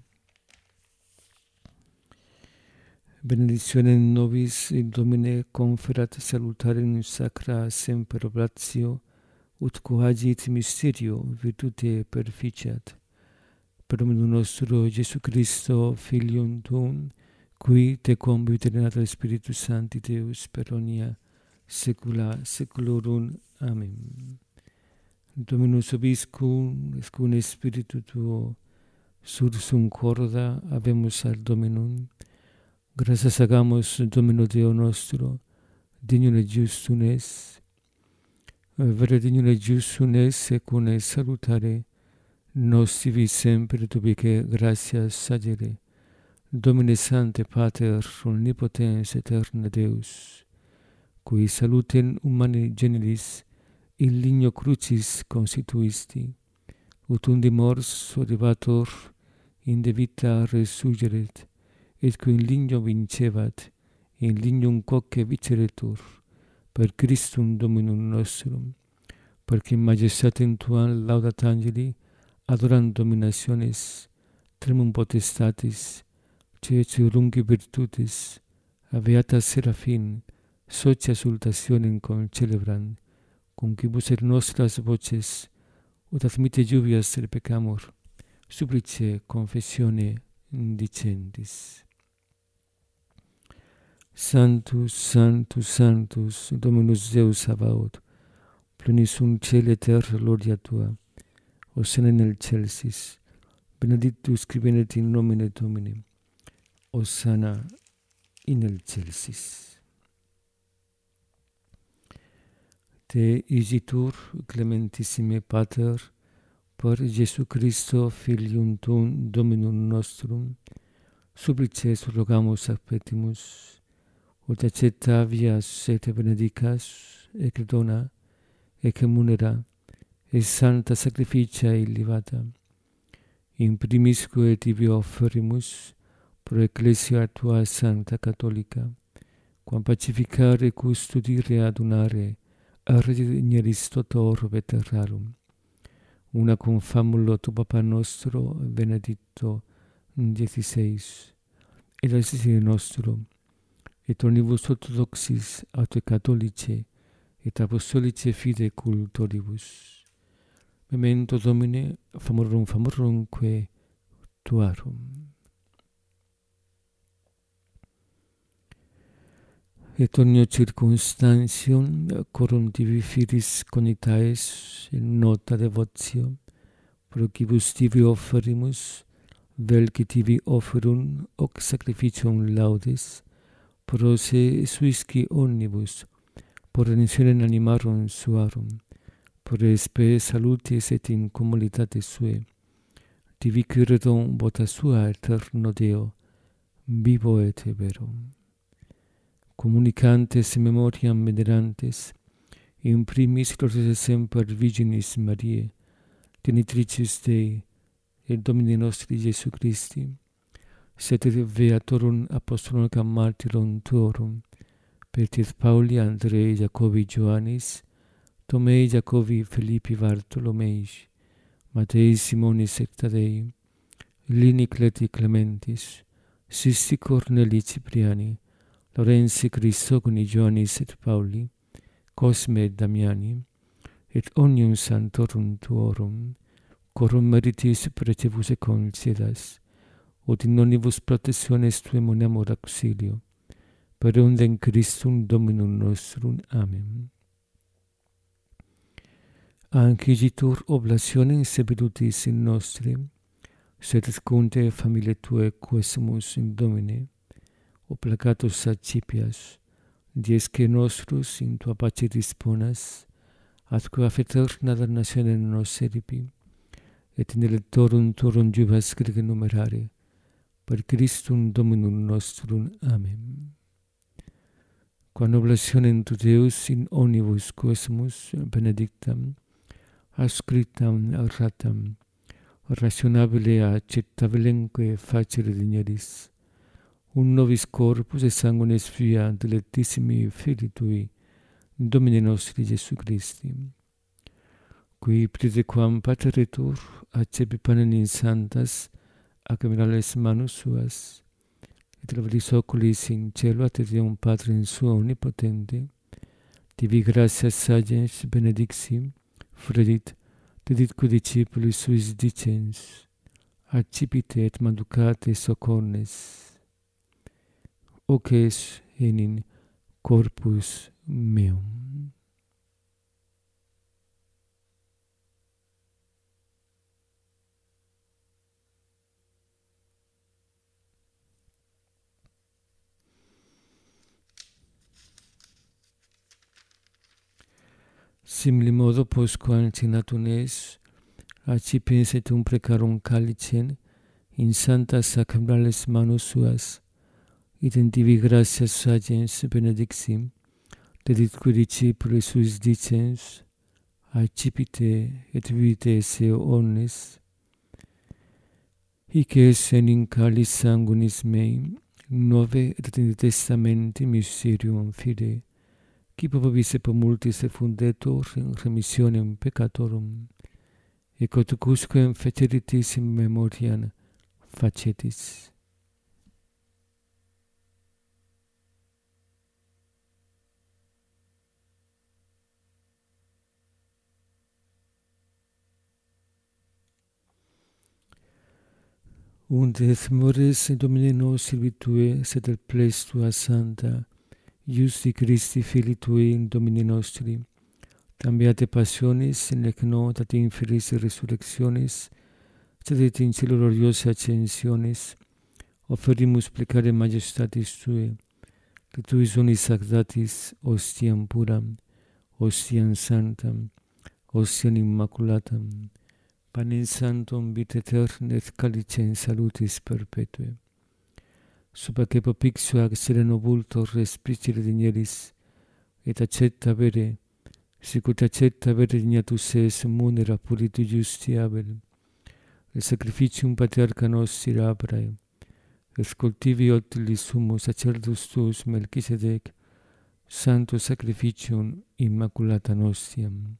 [SPEAKER 1] Benedictionem nobis in Domine conferat salutarium sacra semper oblatio, ut coagit mysterio virtute perficiat. Per Dominum nostro Iesu Christo, Filium Tuum, qui te conviterenat Spiritus Sancti Deus per omnia saecula saeculorum. Amen. Dominus vobiscum, et cum spiritu tuo, sursum corda habemus ad Dominum. Gratias hagamos Domino Deo nostro, dignum et justum es, vere dignum et justum es, secum salutare, nos tibi semper et ubique gratias agere. Domine Sancte Pater omnipotens aeterne Deus, qui salutem humani generis in ligno crucis constituisti, ut undi mors oribator in de vita resurgeret, et qui in ligno vincebat, in lignum quoque viceretur, per Christum Dominum nostrum, perque in majestatem Tuam laudat angeli, adorant dominationes, tremum potestatis, ceurungi virtutis, beata Serafim, socia salutationem concelebrant, concibus et nostras voces, ut admite lluvias repecamur, supplice confessione dicentis. Sanctus, Sanctus, Sanctus, Dominus Deus Sabaoth, plenis sunt cieli et terra gloria Tua, Hosanna in excelsis, benedictus qui venit in nomine Domini, Hosanna in excelsis. Te isitur, clementissime Pater, per Iesu Christo, Filium Tuum, Dominum nostrum, supplices rogamus ac petimus, ut accettavias et benedicas, et dona, et munera, et sancta sacrificia illibata. In primisque tibi offerimus, pro ecclesia Tua Sancta Catholica, quam pacificare, custodire, adunare, a regeneris toto orbe terrarum. Una cum famulo tu Papa nostro, Benedicto XVI, et Assisi nostro, et omnibus orthodoxis aute catholice et apostolice fide cultoribus. Memento Domine, famorumque tuarum. Et omnio circumstantium corum tibi firis conitaes in nota devotio, procibus tibi offerimus, vel que tibi offerum hoc sacrificium laudis, pro se suisci omnibus, por rensione animarum suarum, por spe salutis et in communitate sue, tibi curedum vota sua eterno Deo, vivo et verum. Communicantes memoriam venerantes, in primis gloriae semper Virginis Mariae, genitricis Dei, et Domini nostri Iesu Christi, sed beatorum apostolorum martyrum tuorum, Petris Pauli, Andrei, Jacobi, Ioannis, Tomei, Jacobi, Philippi, Bartolomei, Matei, Simonis et Tadei, Lini, Cleti, Clementis, Sisti, Corneli, Cipriani, Lorenzi, Chrysogoni, Ioannis et Pauli, Cosme et Damiani, et omnium sanctorum tuorum, corum meritis precebus et concedas, ut in omnibus protectiones tuae monemur auxilio, per undem Christum Dominum nostrum. Amen. Ancigitur oblationem severutis in nostri, sed scunte familiae tuae quesumus in Domine, obligatus accipias, diesque nostrus in tua pace disponas, atque eterna damnatione nos eripi, et in electorum tuorum jubas scrige numerare, per Christum Dominum nostrum. Amen. Quam oblationem tu Deus in omnibus quesumus benedictam, ascriptam erratam, rationabile acceptabilemque facere digneris, un nobis corpus et sanguinis via dilectissimi Filii Tui, Domini nostri Iesu Christi, qui prediquam pateritur accepi panem in santas accemerales manus suas, et levatis oculis in cielo ad Deum Patrum suo omnipotente, tibi gratias sagens benedixi, fredit, deditque discipulis suis dicens, accipite et manducate socornes, hoc es in corpus meum. Simili modo postquam cinatum es, accipiens et precarum calicem in santas sacramentales manus suas, et in tibi gratias sagens benedixim, deditque discipulis suis dicens, accipite et vivite esse omnes, hic es in calis sanguinis mei, nove et in testamenti mysterium fide, qui popis et multis fundetur in remissionem peccatorum, et quodcusquam feceritis in memoriam facetis. Ut et mores Domini nostri Tue, sed et ples Tua Santa, Iusti Christi Filii Tui in Domini nostri, cambiate passionis in lec not ad inferis resurrectionis, sed et in cielo gloriosa ascensionis, offerimus plecare majestatis Tue, que Tuis unis sacratis ostiam puram, ostiam santam, ostiam immaculatam, panem santum vita aeterna et calicem salutis perpetue. Subaque propixio ac sereno vultor respicere digneris, et accetta vere, sicut accetta vere dignatus es munera puritu justi abel, et sacrificium patriarcha nostri Abrae, et cultivi otilis sumus sacerdus tuus Melchisedec, santo sacrificium immaculata nostiam.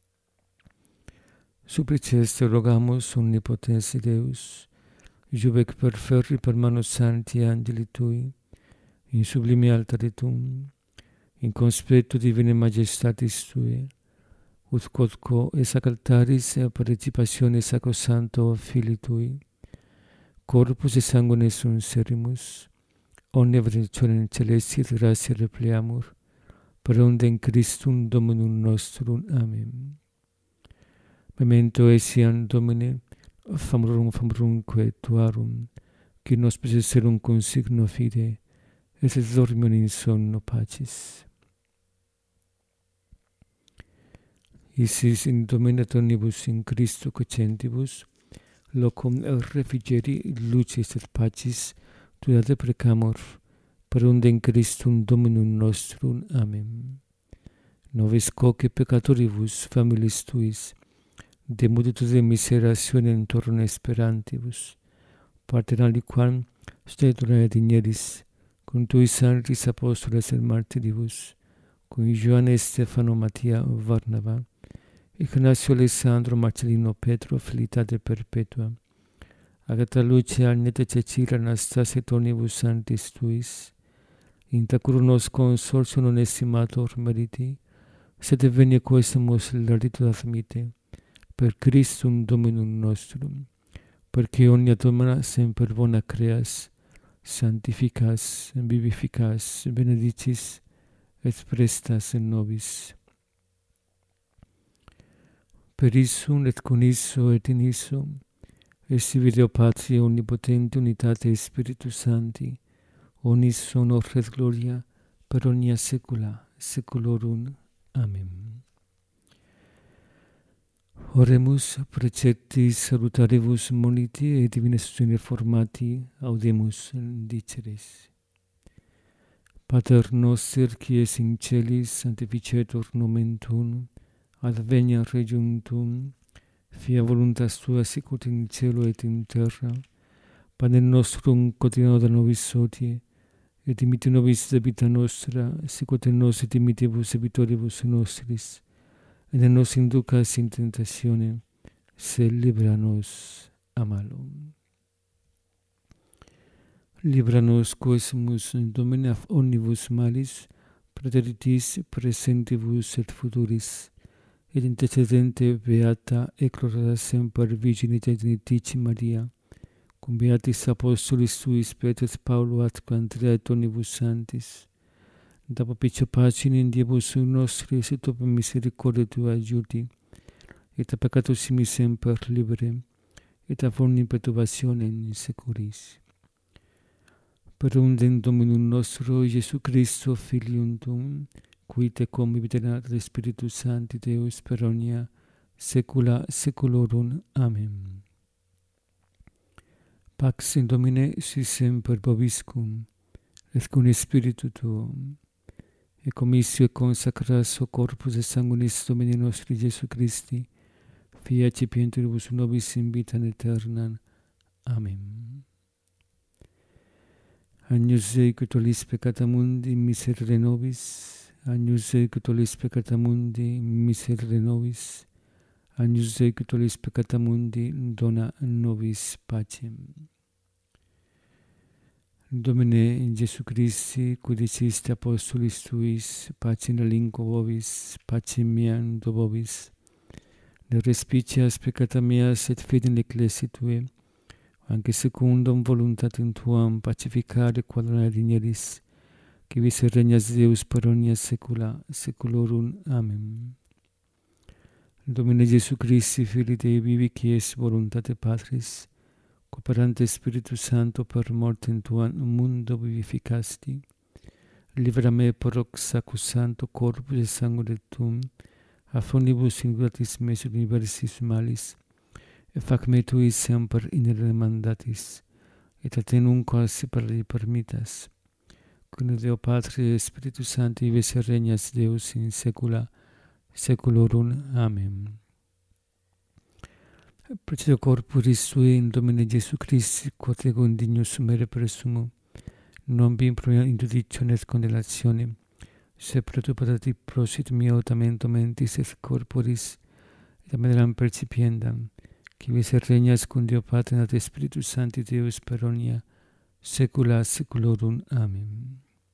[SPEAKER 1] Supplices te rogamus omnipotens Deus, jubec perferri per manus sancti angeli Tui, in sublime altare tuum, in conspectu divine majestatis Tue, ut quodquo es ac altaris et participationis sacrosancto Filii Tui, corpus et sanguine sunt serimus, omnia benedictionem celesti et gratia repleamur, per undem Christum Dominum nostrum. Amen. Memento etiam Domine, famurumque Tuarum, qui nos possesserum consigno fide, et dormium in sonno pacis. Isis in dominatonibus in Christo cocentibus, locum refrigeri lucis et pacis tuate precamur, per undem Christum Dominum nostrum. Amen. Nobis quoque peccatoribus familis Tuis, de multitude miserationem torno esperantibus, partem aliquam stetura et igneris, cum Tui sanctis apostoles et martiribus, cum Ioanne Stefano Mattia Varnava, Ignacio Alessandro Marcellino Petro Felicitate Perpetua, Agata Lucia Agneta Cecilia Anastasia Tonibus Sanctis Tuis, inta cur nos consortium non estimator meriti, sed venia quesumus larditud admite, per Christum Dominum nostrum, perque omnia domina semper bona creas, sanctificas, vivificas, benedicis, et prestas in nobis. Per issum et con isso et in issum, esti Deo Patria omnipotente unitate Spiritus Sancti, omnis honor et gloria per omnia saecula saeculorum. Amen. Oremus preceptis salutaribus moniti et divina sustine formati audemus diceres. Pater noster qui es in celis, sanctificetur nomen tuum, adveniat regnum tuum, fiat voluntas Tua sicut in cielo et in terra. Panem nostrum quotidianum da nobis hodie, et dimitte nobis debita nostra, sicut nos et dimittivus debitoribus nostris, et ne nos inducas in tentationem, sed libera nos a malo. Libera nos quesumus Domine omnibus malis, praeteritis presentibus et futuris, et intercedente beata et gloriata semper Virginitas Dignitatis Maria, cum beatis apostolis Tuis Petrus Paulo atque Andrea et omnibus sanctis, da propicio pagine in diebus nostris et per misericordia Tua aiuti, et a peccatus simis semper libere, et a omni perturbationem securis. Per undem Dominum nostro Iesu Christo Filium Tuum, qui te conviviterat Spiritus Sancti Deus per omnia saecula saeculorum. Amen. Pax in Domine si semper vobiscum, et cum Spiritu Tuum, et commissio et consacratio corpus et sanguinis Domini nostri Iesu Christi, fiat cipienturibus nobis in vitam aeternam. Amen. Agnus Dei qui tollis peccata mundi, miserere nobis. Agnus Dei qui tollis peccata mundi, miserere nobis. Agnus Dei qui tollis peccata mundi, dona nobis pacem. Domine Iesu Christi, qui diciste apostolis Tuis, pacem relinquo vobis, pacem meam do vobis. Ne respicias peccata meas et fide in ecclesiae Tuae, anche secundum voluntatem Tuam pacificare quadrona digneris, qui vis regnas Deus per omnia saecula saeculorum. Amen. Domine Iesu Christi, Filii Dei vivi, qui es voluntate Patris, cooperante Spiritus Sancto per mortem Tuam mundo vivificasti, libera me per hoc sacrosancto corpus et sanguine Tuum, a omnibus inguratis meis universis malis, et fac me Tui semper inere mandatis, et a te nunquam separare permittas, cum Deo Patria et Spiritus Sancti vives et regnas Deus in saecula saeculorum. Amen. Precede corporis Tui in Domine Iesu Christi, quod ego indignus sumere presumo, non vi improviam in judicione et condenationem, sed pro tu patati prosit mio tamento mentis et corporis, et ameneram percipiendam, qui vis et regnas cum Deo Patria et Spiritus Sancti Deus per omnia saecula saeculorum. Amen.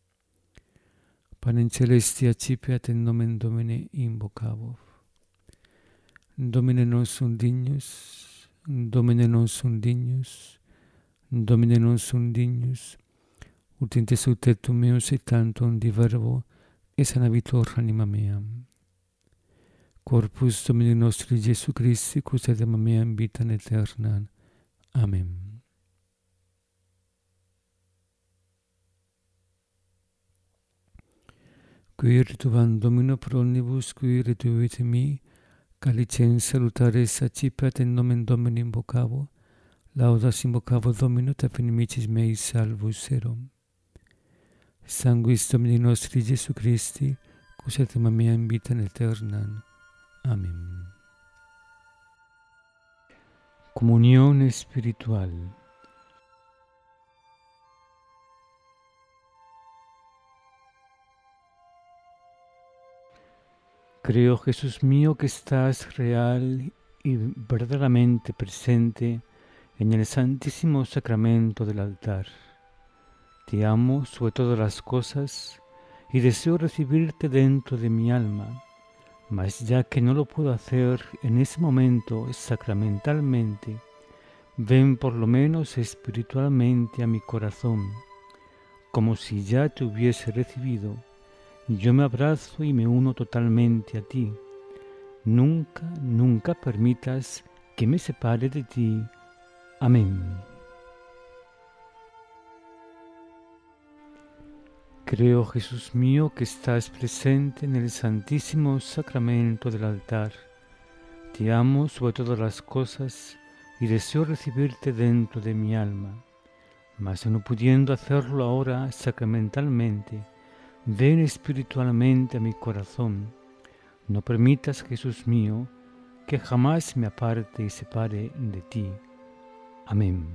[SPEAKER 1] Panem celestia accipiat in nomen Domini invocavor. Domine non sum dignus, Domine non sum dignus, Domine non sum dignus, ut in te subtectum meus et tantum di verbo, et sanavitor anima mea. Corpus Domini nostri Jesu Christi, cus et anima mea in vitam aeternam. Amen. Qui rituvam Domino pro omnibus, qui rituit mi, calicens salutares accipiat in nomen Domini invocavo, laudas invocavo Domino, et finimicis mei salvus erum. Sanguis Domini nostri Jesu Christi, cus et anima mea in vitam aeternam. Amen. Comunión espiritual. Creo, Jesús mío, que estás real y verdaderamente presente en el santísimo sacramento del altar. Te amo sobre todas las cosas y deseo recibirte dentro de mi alma, mas ya que no lo puedo hacer en ese momento sacramentalmente, ven por lo menos espiritualmente a mi corazón, como si ya te hubiese recibido. Yo me abrazo y me uno totalmente a ti. Nunca, nunca permitas que me separe de ti. Amén. Creo, Jesús mío, que estás presente en el santísimo sacramento del altar. Te amo sobre todas las cosas y deseo recibirte dentro de mi alma. Mas no pudiendo hacerlo ahora sacramentalmente, ven espiritualmente a mi corazón. No permitas, Jesús mío, que jamás me aparte y separe de ti. Amén.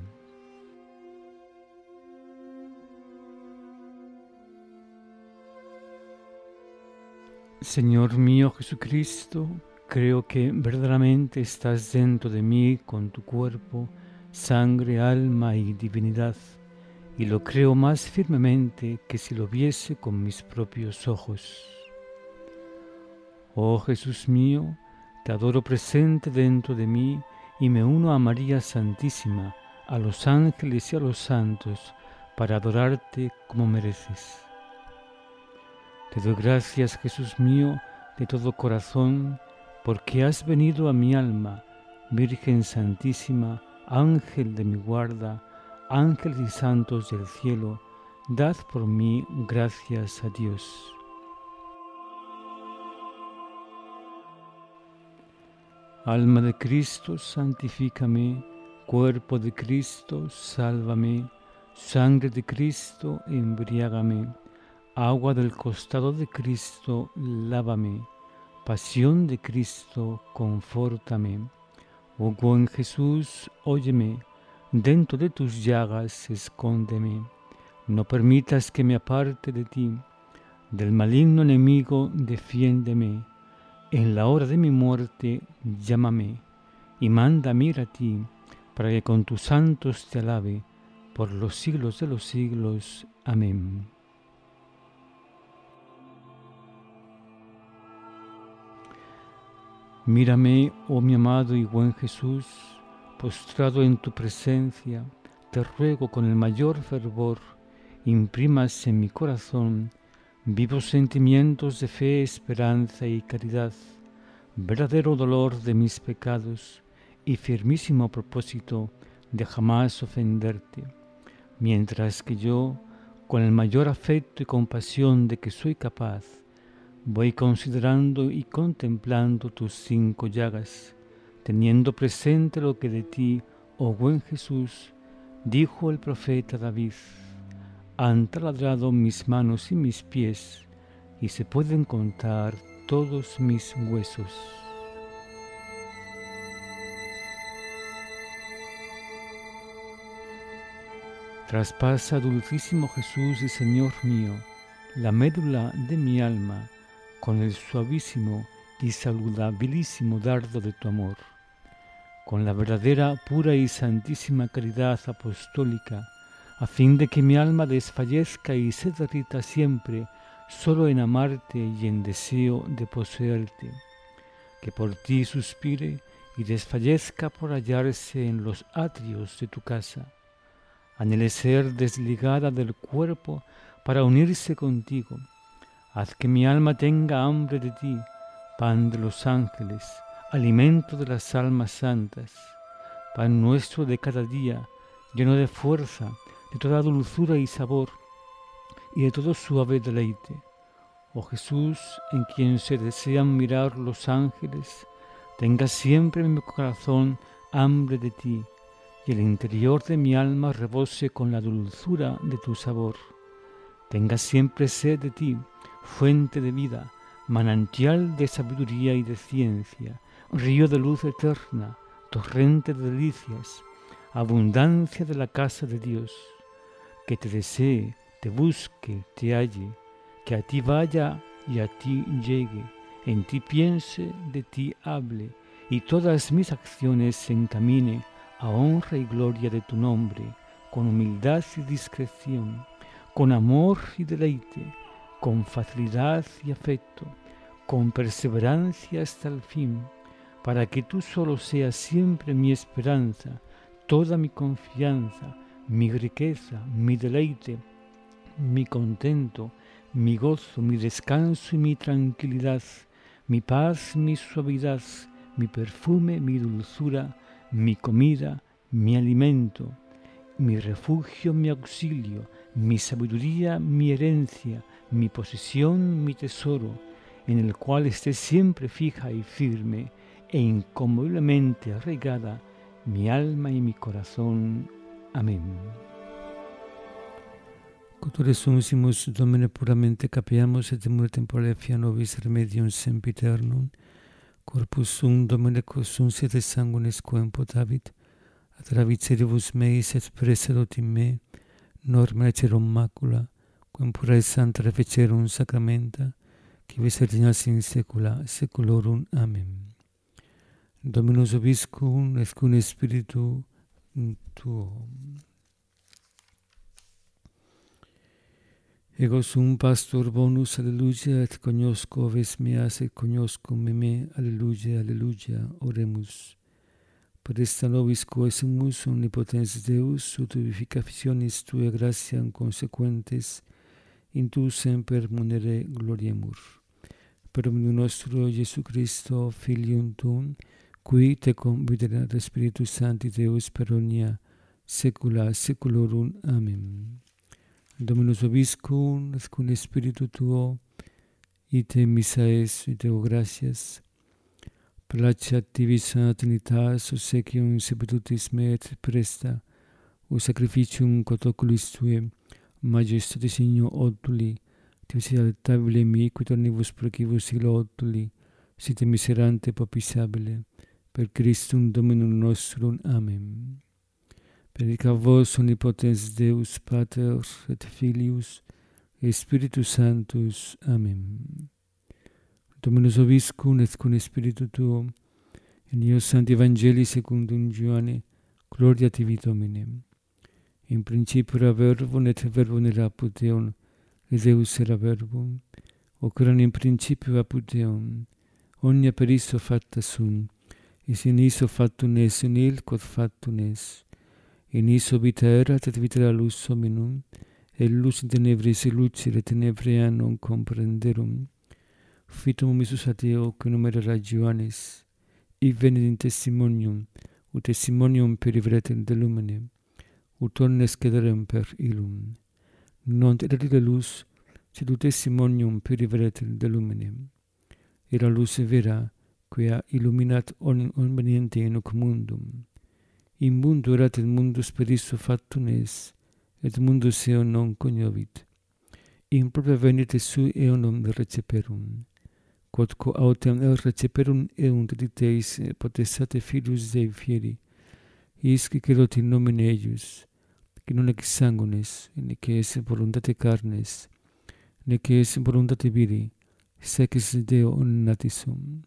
[SPEAKER 1] Señor mío Jesucristo, creo que verdaderamente estás dentro de mí con tu cuerpo, sangre, alma y divinidad, y lo creo más firmemente que si lo viese con mis propios ojos. Oh Jesús mío, te adoro presente dentro de mí y me uno a María Santísima, a los ángeles y a los santos, para adorarte como mereces. Te doy gracias, Jesús mío, de todo corazón, porque has venido a mi alma, Virgen Santísima, Ángel de mi guarda, ángeles y santos del cielo, dad por mí gracias a Dios. Alma de Cristo, santifícame, cuerpo de Cristo, sálvame, sangre de Cristo, embriágame, agua del costado de Cristo, lávame, pasión de Cristo, confórtame. Oh buen Jesús, óyeme, dentro de tus llagas escóndeme, no permitas que me aparte de ti, del maligno enemigo defiéndeme, en la hora de mi muerte llámame, y mándame ir a ti, para que con tus santos te alabe, por los siglos de los siglos. Amén. Mírame, oh mi amado y buen Jesús, postrado en tu presencia, te ruego con el mayor fervor, imprimas en mi corazón vivos sentimientos de fe, esperanza y caridad, verdadero dolor de mis pecados y firmísimo propósito de jamás ofenderte, mientras que yo, con el mayor afecto y compasión de que soy capaz, voy considerando y contemplando tus 5 llagas, teniendo presente lo que de ti, oh buen Jesús, dijo el profeta David: han taladrado mis manos y mis pies, y se pueden contar todos mis huesos. Traspasa, dulcísimo Jesús y Señor mío, la médula de mi alma, con el suavísimo y saludabilísimo dardo de tu amor, con la verdadera, pura y santísima caridad apostólica, a fin de que mi alma desfallezca y se derrita siempre solo en amarte y en deseo de poseerte, que por ti suspire y desfallezca por hallarse en los atrios de tu casa. Anhele ser desligada del cuerpo para unirse contigo. Haz que mi alma tenga hambre de ti, pan de los ángeles, alimento de las almas santas, pan nuestro de cada día, lleno de fuerza, de toda dulzura y sabor, y de todo suave deleite. Oh Jesús, en quien se desean mirar los ángeles, tenga siempre en mi corazón hambre de ti, y el interior de mi alma rebose con la dulzura de tu sabor. Tenga siempre sed de ti, fuente de vida, manantial de sabiduría y de ciencia, río de luz eterna, torrente de delicias, abundancia de la casa de Dios. Que te desee, te busque, te halle, que a ti vaya y a ti llegue, en ti piense, de ti hable, y todas mis acciones se encamine a honra y gloria de tu nombre, con humildad y discreción, con amor y deleite, con facilidad y afecto, con perseverancia hasta el fin, para que tú solo seas siempre mi esperanza, toda mi confianza, mi riqueza, mi deleite, mi contento, mi gozo, mi descanso y mi tranquilidad, mi paz, mi suavidad, mi perfume, mi dulzura, mi comida, mi alimento, mi refugio, mi auxilio, mi sabiduría, mi herencia, mi posesión, mi tesoro, en el cual esté siempre fija y firme e inconmoviblemente arraigada mi alma y mi corazón. Amén. Cotore sumus Domine puramente capiamus et demur tempore fia nobis remedium sempiternum, corpus sum Domine quos et sanguinis quem potavit, atravitseribus meis et presedot in me, norma ecerum macula, quem pura et santa refecerum sacramenta, qui vis regnas in saecula saeculorum. Amen. Dominus vobiscum et cum spiritu tuo. Ego sum pastor bonus, alleluia, et cognosco oves meas, et cognoscum me, alleluia, alleluia, oremus. Per esta nobis quaesimus omnipotens Deus, ut vivificationis Tuae gratiam consequentes, in Tu semper munere gloriemur. Per omnium nostro Iesu Christo, Filium Tuum, qui tecum viderat Spiritus Sancti Deus per omnia saecula saeculorum. Amen. Dominus vobiscum, et cum spiritu tuo, ite missa es, ite o gratias, placeat tibi sana Trinitas, obsequium sepetutis me et presta, o sacrificium quod oculis Tuae, majestatis igno otuli, tibi altabile mi, qui tornibus procibus siglo otuli, site miserante popisabile, per Christum Dominum nostrum. Amen. Benedicat vos omnipotens Deus, Pater et Filius, et Spiritus Sanctus. Amen. Dominus vobiscum et cum spiritu tuo, in eo Sancti Evangelii secundum Ioanne, gloria tibi Domine. In principio era verbum, et verbum era apud Deum, et Deus era verbum, hoc eram in principio apud Deum. Omnia per isto facta sunt, et in isto factum est, in il quod factum est. In iso vita erat, et vita era lux hominum, et lux in tenebris lucere, tenebrae non comprenderum. Fitum Iesus ad Deo, qui numera Ioannis, ic venit in testimonium, ut testimonium perivretem de lumine, ut omnes cederem per illum. Non erat ille lux, sed ut testimonium perivretem de lumine. Era lux vera, quia illuminat omniente in hoc mundum. In mundo erat, et mundus per isto factum est, et mundus eum non cognovit. In propria venite sui eum non receperum. Quodquo autem receperum eunt dicteis potestate Filius Dei fieri, isque celot in nomine eius, qui non ex sanguinis, nec es voluntate carnes, nec es voluntate viri, sec ex Deo omnipotens sum.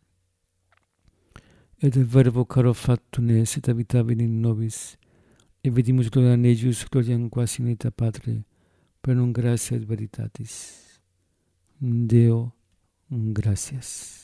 [SPEAKER 1] Et verbo caro factum est, et habitavit in nobis, et vidimus gloriam eius, gloriam quas in ita Patre, per non gratia et veritatis. Deo, gracias.